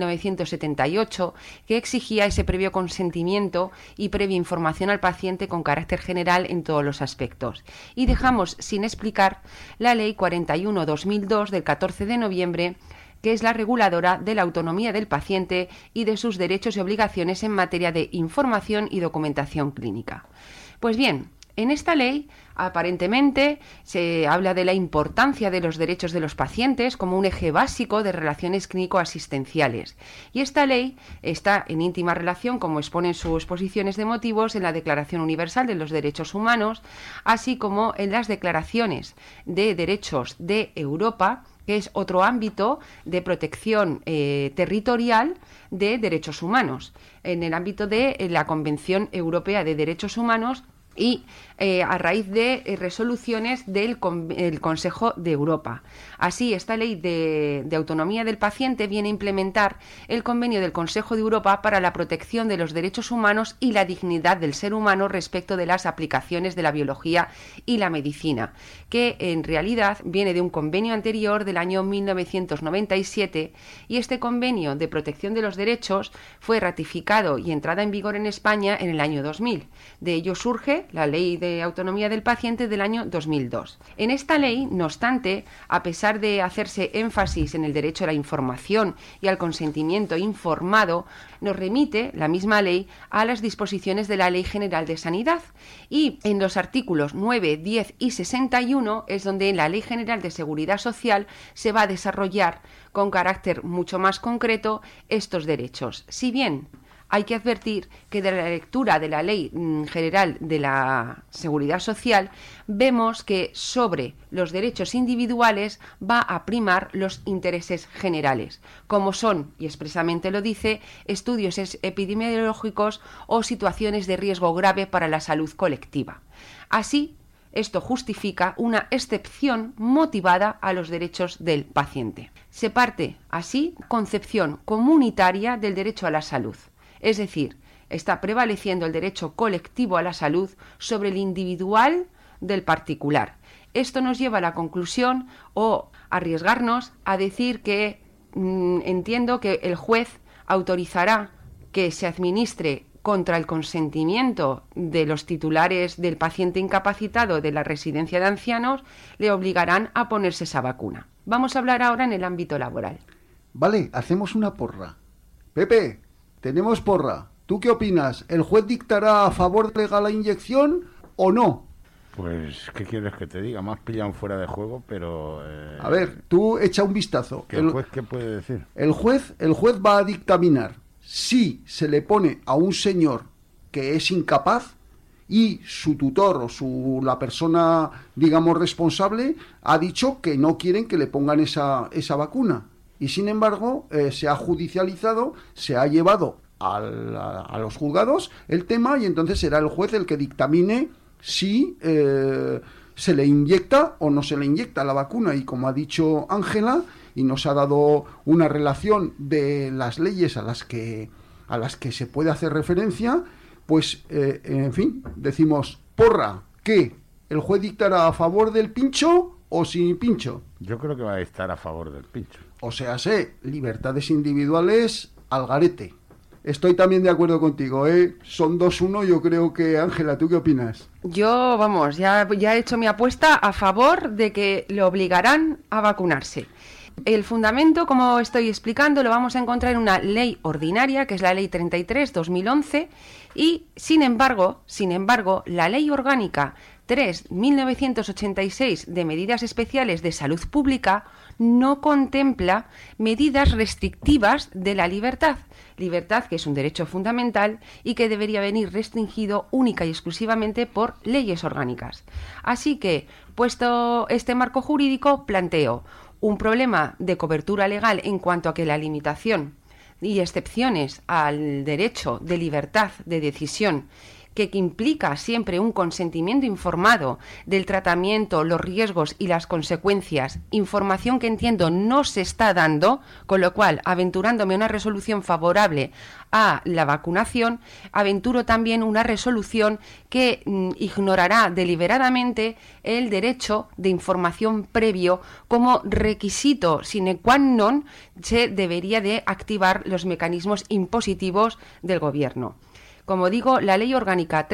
1978 que exigía ese previo consentimiento y previa información al paciente con carácter general en todos los aspectos. Y dejamos sin explicar la Ley 41/2002 del 14 de noviembre, que es la reguladora de la autonomía del paciente y de sus derechos y obligaciones en materia de información y documentación clínica. Pues bien, en esta ley, aparentemente, se habla de la importancia de los derechos de los pacientes como un eje básico de relaciones clínico-asistenciales. Y esta ley está en íntima relación, como exponen sus exposiciones de motivos, en la Declaración Universal de los Derechos Humanos, así como en las declaraciones de derechos de Europa, que es otro ámbito de protección territorial de derechos humanos, en el ámbito de la Convención Europea de Derechos Humanos, y a raíz de resoluciones del Consejo de Europa. Así, esta ley de autonomía del paciente viene a implementar el convenio del Consejo de Europa para la protección de los derechos humanos y la dignidad del ser humano respecto de las aplicaciones de la biología y la medicina, que en realidad viene de un convenio anterior del año 1997, y este convenio de protección de los derechos fue ratificado y entrada en vigor en España en el año 2000. De ello surge la Ley de Autonomía del Paciente del año 2002. En esta ley, no obstante, a pesar de hacerse énfasis en el derecho a la información y al consentimiento informado, nos remite la misma ley a las disposiciones de la Ley General de Sanidad, y en los artículos 9, 10 y 61 es donde en la Ley General de Seguridad Social se va a desarrollar con carácter mucho más concreto estos derechos. Si bien hay que advertir que de la lectura de la Ley General de la Seguridad Social vemos que sobre los derechos individuales va a primar los intereses generales, como son, y expresamente lo dice, estudios epidemiológicos o situaciones de riesgo grave para la salud colectiva. Así, esto justifica una excepción motivada a los derechos del paciente. Se parte, así, concepción comunitaria del derecho a la salud. Es decir, está prevaleciendo el derecho colectivo a la salud sobre el individual del particular. Esto nos lleva a la conclusión o arriesgarnos a decir que entiendo que el juez autorizará que se administre contra el consentimiento de los titulares del paciente incapacitado de la residencia de ancianos, le obligarán a ponerse esa vacuna. Vamos a hablar ahora en el ámbito laboral. Vale, hacemos una porra. Pepe, tenemos porra. ¿Tú qué opinas? ¿El juez dictará a favor de la inyección o no? Pues, ¿qué quieres que te diga? Me has pillado fuera de juego, pero... A ver, tú echa un vistazo. ¿El juez qué puede decir? El juez va a dictaminar si se le pone a un señor que es incapaz y su tutor o la persona, digamos, responsable ha dicho que no quieren que le pongan esa vacuna. Y sin embargo, se ha judicializado, se ha llevado a los juzgados el tema y entonces será el juez el que dictamine si se le inyecta o no se le inyecta la vacuna. Y como ha dicho Ángela, y nos ha dado una relación de las leyes a las que se puede hacer referencia, pues, en fin, decimos, porra, ¿qué? ¿El juez dictará a favor del pincho o sin pincho? Yo creo que va a estar a favor del pincho. O sea, libertades individuales al garete. Estoy también de acuerdo contigo, ¿eh? Son 2-1, yo creo que... Ángela, ¿tú qué opinas? Yo, vamos, ya he hecho mi apuesta a favor de que le obligarán a vacunarse. El fundamento, como estoy explicando, lo vamos a encontrar en una ley ordinaria, que es la Ley 33/2011, y, sin embargo, la Ley Orgánica 3/1986 de Medidas Especiales de Salud Pública no contempla medidas restrictivas de la libertad, que es un derecho fundamental y que debería venir restringido única y exclusivamente por leyes orgánicas. Así que, puesto este marco jurídico, planteo un problema de cobertura legal en cuanto a que la limitación y excepciones al derecho de libertad de decisión que implica siempre un consentimiento informado del tratamiento, los riesgos y las consecuencias, información que entiendo no se está dando, con lo cual, aventurándome una resolución favorable a la vacunación, aventuro también una resolución que ignorará deliberadamente el derecho de información previo como requisito sine qua non se debería de activar los mecanismos impositivos del Gobierno. Como digo, la Ley Orgánica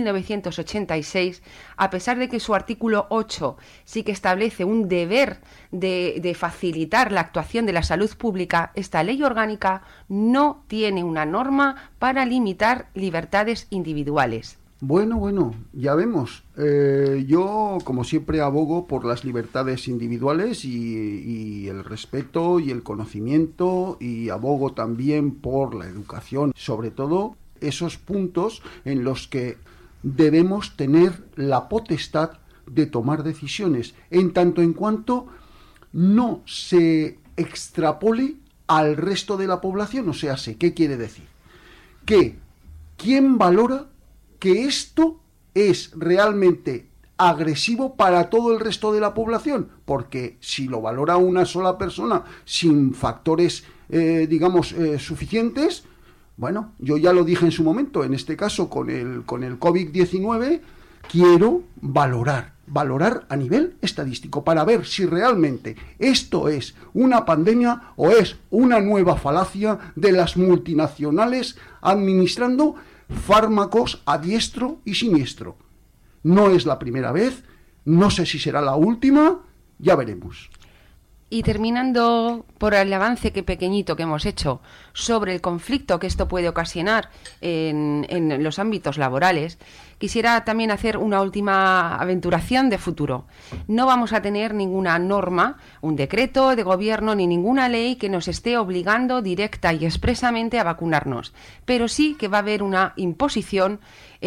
3/1986, a pesar de que su artículo 8 sí que establece un deber de facilitar la actuación de la salud pública, esta Ley Orgánica no tiene una norma para limitar libertades individuales. Bueno, ya vemos. Yo, como siempre, abogo por las libertades individuales y el respeto y el conocimiento, y abogo también por la educación, sobre todo esos puntos en los que debemos tener la potestad de tomar decisiones, en tanto en cuanto no se extrapole al resto de la población. O sea, ¿qué quiere decir? Que ¿quién valora que esto es realmente agresivo para todo el resto de la población? Porque si lo valora una sola persona sin factores, suficientes. Bueno, yo ya lo dije en su momento, en este caso con el COVID-19, quiero valorar a nivel estadístico para ver si realmente esto es una pandemia o es una nueva falacia de las multinacionales administrando fármacos a diestro y siniestro. No es la primera vez, no sé si será la última, ya veremos. Y terminando por el avance pequeñito que hemos hecho sobre el conflicto que esto puede ocasionar en los ámbitos laborales, quisiera también hacer una última aventuración de futuro. No vamos a tener ninguna norma, un decreto de gobierno ni ninguna ley que nos esté obligando directa y expresamente a vacunarnos, pero sí que va a haber una imposición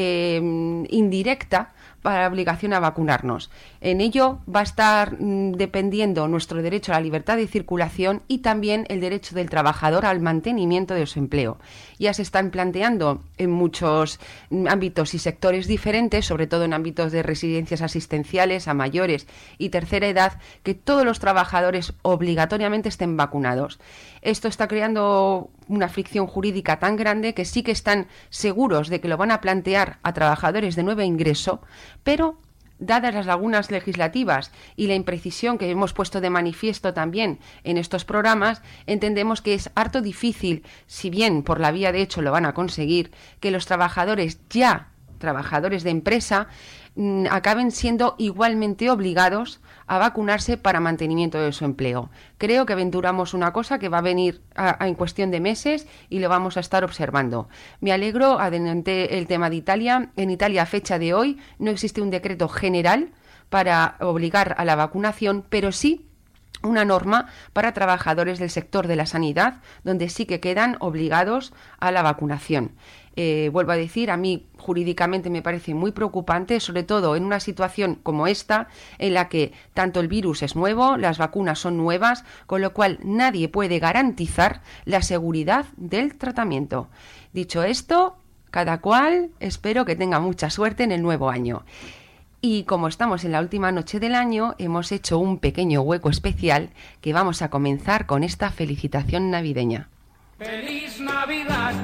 indirecta para la obligación a vacunarnos. En ello va a estar dependiendo nuestro derecho a la libertad de circulación y también el derecho del trabajador al mantenimiento de su empleo. Ya se están planteando en muchos ámbitos y sectores diferentes, sobre todo en ámbitos de residencias asistenciales a mayores y tercera edad, que todos los trabajadores obligatoriamente estén vacunados. Esto está creando una fricción jurídica tan grande que sí que están seguros de que lo van a plantear a trabajadores de nuevo ingreso, pero dadas las lagunas legislativas y la imprecisión que hemos puesto de manifiesto también en estos programas, entendemos que es harto difícil, si bien por la vía de hecho lo van a conseguir, que los trabajadores de empresa acaben siendo igualmente obligados a vacunarse para mantenimiento de su empleo. Creo que aventuramos una cosa que va a venir en cuestión de meses y lo vamos a estar observando. Me alegro, adelanté el tema de Italia. En Italia, a fecha de hoy, no existe un decreto general para obligar a la vacunación, pero sí una norma para trabajadores del sector de la sanidad, donde sí que quedan obligados a la vacunación. Vuelvo a decir, a mí jurídicamente me parece muy preocupante, sobre todo en una situación como esta, en la que tanto el virus es nuevo, las vacunas son nuevas, con lo cual nadie puede garantizar la seguridad del tratamiento. Dicho esto, cada cual espero que tenga mucha suerte en el nuevo año. Y como estamos en la última noche del año, hemos hecho un pequeño hueco especial que vamos a comenzar con esta felicitación navideña. ¡Feliz Navidad!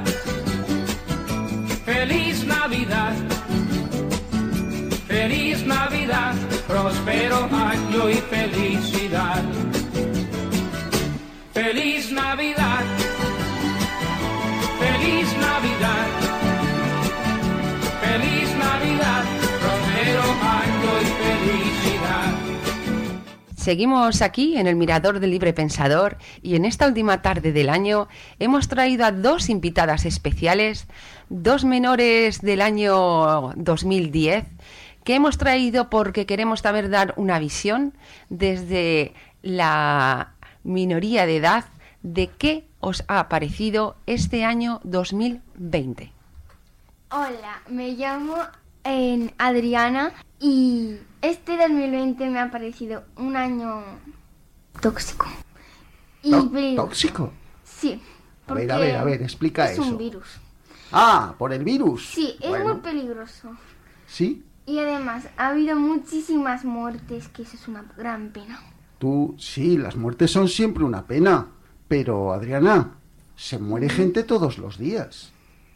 ¡Feliz Navidad! ¡Feliz Navidad! ¡Próspero año y felicidad! ¡Feliz Navidad! ¡Feliz Navidad! ¡Feliz Navidad! ¡Próspero año y felicidad! Seguimos aquí en el Mirador del Libre Pensador y en esta última tarde del año hemos traído a dos invitadas especiales, dos menores del año 2010, que hemos traído porque queremos saber dar una visión desde la minoría de edad de qué os ha parecido este año 2020. Hola, me llamo Adriana y este 2020 me ha parecido un año tóxico. Y ¿Tóxico? Sí. A ver, explica eso. Es un virus. Ah, ¿por el virus? Sí, es muy peligroso. ¿Sí? Y además ha habido muchísimas muertes, que eso es una gran pena. Sí, las muertes son siempre una pena. Pero, Adriana, se muere gente todos los días.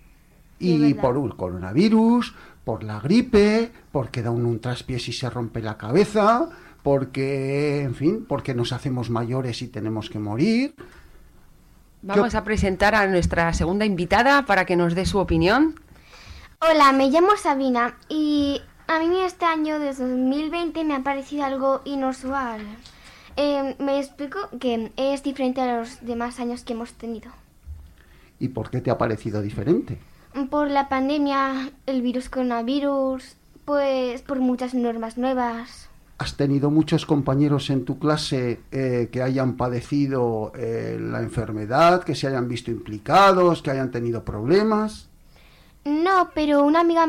Y por un coronavirus, por la gripe, porque da un traspiés y se rompe la cabeza, porque, en fin, porque nos hacemos mayores y tenemos que morir. Vamos a presentar a nuestra segunda invitada para que nos dé su opinión. Hola, me llamo Sabina y a mí este año de 2020 me ha parecido algo inusual. Me explico que es diferente a los demás años que hemos tenido. ¿Y por qué te ha parecido diferente? Por la pandemia, el virus coronavirus, pues por muchas normas nuevas. ¿Has tenido muchos compañeros en tu clase que hayan padecido la enfermedad, que se hayan visto implicados, que hayan tenido problemas? No, pero una amiga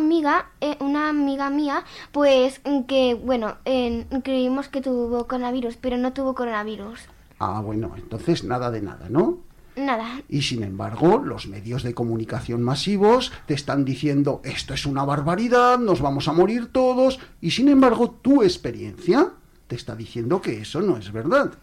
mía, pues que, bueno, creímos que tuvo coronavirus, pero no tuvo coronavirus. Ah, bueno, entonces nada de nada, ¿no? Nada. Y sin embargo, los medios de comunicación masivos te están diciendo esto es una barbaridad, nos vamos a morir todos, y sin embargo tu experiencia te está diciendo que eso no es verdad.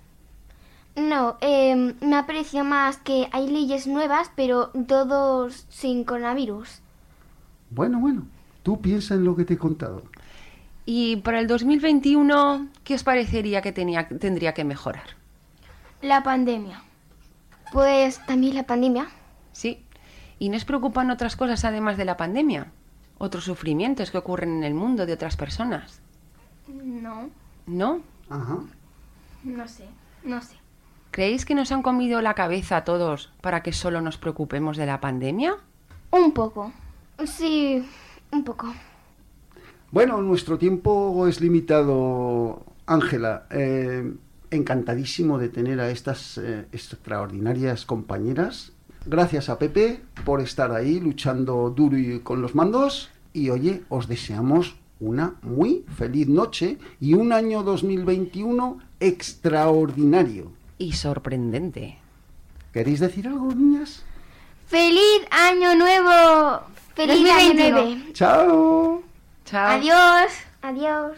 No, me ha parecido más que hay leyes nuevas, pero todos sin coronavirus. Bueno, tú piensa en lo que te he contado. Y para el 2021, ¿qué os parecería que tendría que mejorar? La pandemia. Pues también la pandemia. Sí. ¿Y no os preocupan otras cosas además de la pandemia? ¿Otros sufrimientos que ocurren en el mundo de otras personas? No. ¿No? Ajá. No sé. ¿Creéis que nos han comido la cabeza a todos para que solo nos preocupemos de la pandemia? Un poco. Sí, un poco. Bueno, nuestro tiempo es limitado, Ángela. Encantadísimo de tener a estas extraordinarias compañeras. Gracias a Pepe por estar ahí luchando duro y con los mandos. Y oye, os deseamos una muy feliz noche y un año 2021 extraordinario. Y sorprendente. ¿Queréis decir algo, niñas? ¡Feliz Año Nuevo! ¡Feliz Año Nuevo! ¡Chao! Adiós. Adiós.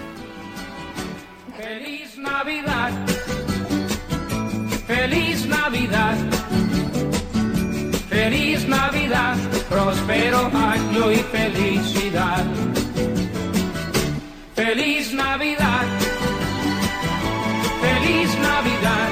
¡Feliz Navidad! ¡Feliz Navidad! ¡Feliz Navidad! ¡Próspero año y felicidad! ¡Feliz Navidad! ¡Feliz Navidad!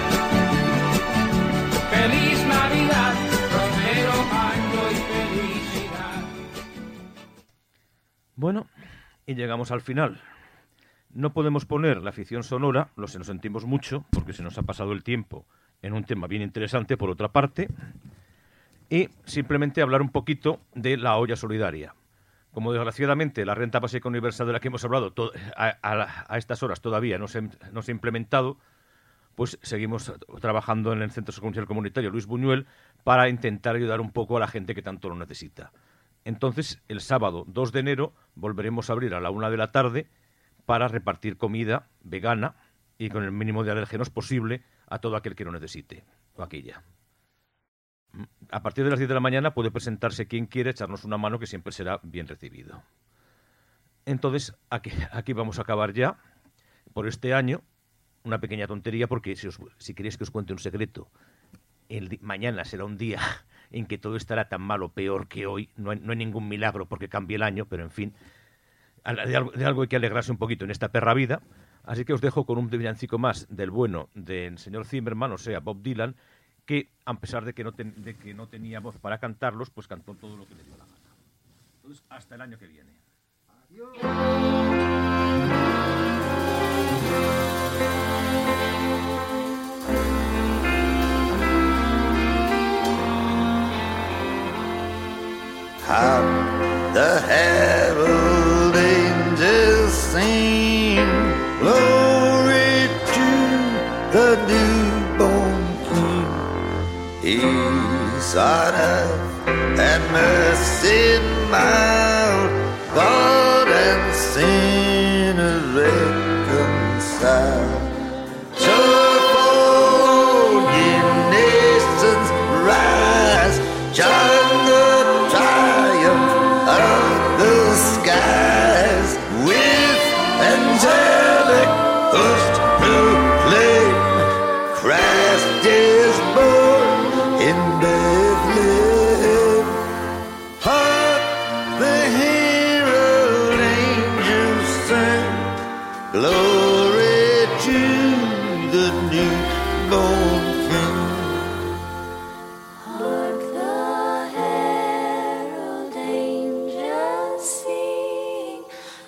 ¡Feliz Navidad! ¡Próspero año y felicidad! Bueno, Y llegamos al final. No podemos poner la ficción sonora, lo sentimos mucho, porque se nos ha pasado el tiempo en un tema bien interesante, por otra parte, y simplemente hablar un poquito de la olla solidaria. Como desgraciadamente la renta básica universal de la que hemos hablado a estas horas todavía no se ha implementado, pues seguimos trabajando en el Centro Social Comunitario Luis Buñuel para intentar ayudar un poco a la gente que tanto lo necesita. Entonces, el sábado 2 de enero volveremos a abrir a la 1 de la tarde para repartir comida vegana y con el mínimo de alérgenos posible a todo aquel que lo necesite, o aquella. A partir de las 10 de la mañana puede presentarse quien quiera, echarnos una mano, que siempre será bien recibido. Entonces, aquí vamos a acabar ya por este año. Una pequeña tontería, porque si queréis que os cuente un secreto, mañana será un día en que todo estará tan mal o peor que hoy. No hay ningún milagro porque cambie el año, pero en fin, de algo hay que alegrarse un poquito en esta perra vida. Así que os dejo con un villancico más del bueno del señor Zimmerman, o sea, Bob Dylan, que a pesar de que no tenía voz para cantarlos, pues cantó todo lo que le dio la gana. Entonces, hasta el año que viene. How the herald angels sing, glory to the newborn King. Peace on earth and mercy mild, God and sinner reconciled. Joyful ye nations rise, join the triumph of the skies, with angelic host proclaim, Christ is born in Bethlehem. Hark the herald angels sing, glory to the newborn King. Hark the herald angels sing,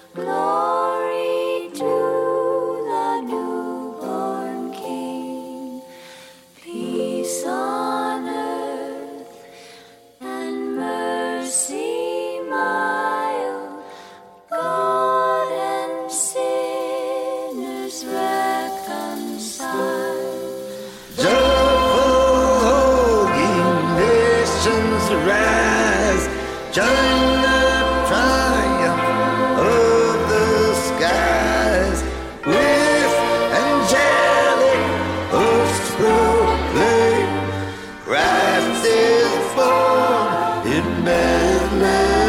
glory to the newborn King. Peace on earth and mercy mild, God and sinners reconciled. Joyful ye nations rise, join the triumph of the skies, with angelic hosts proclaim, Christ is born in Bethlehem.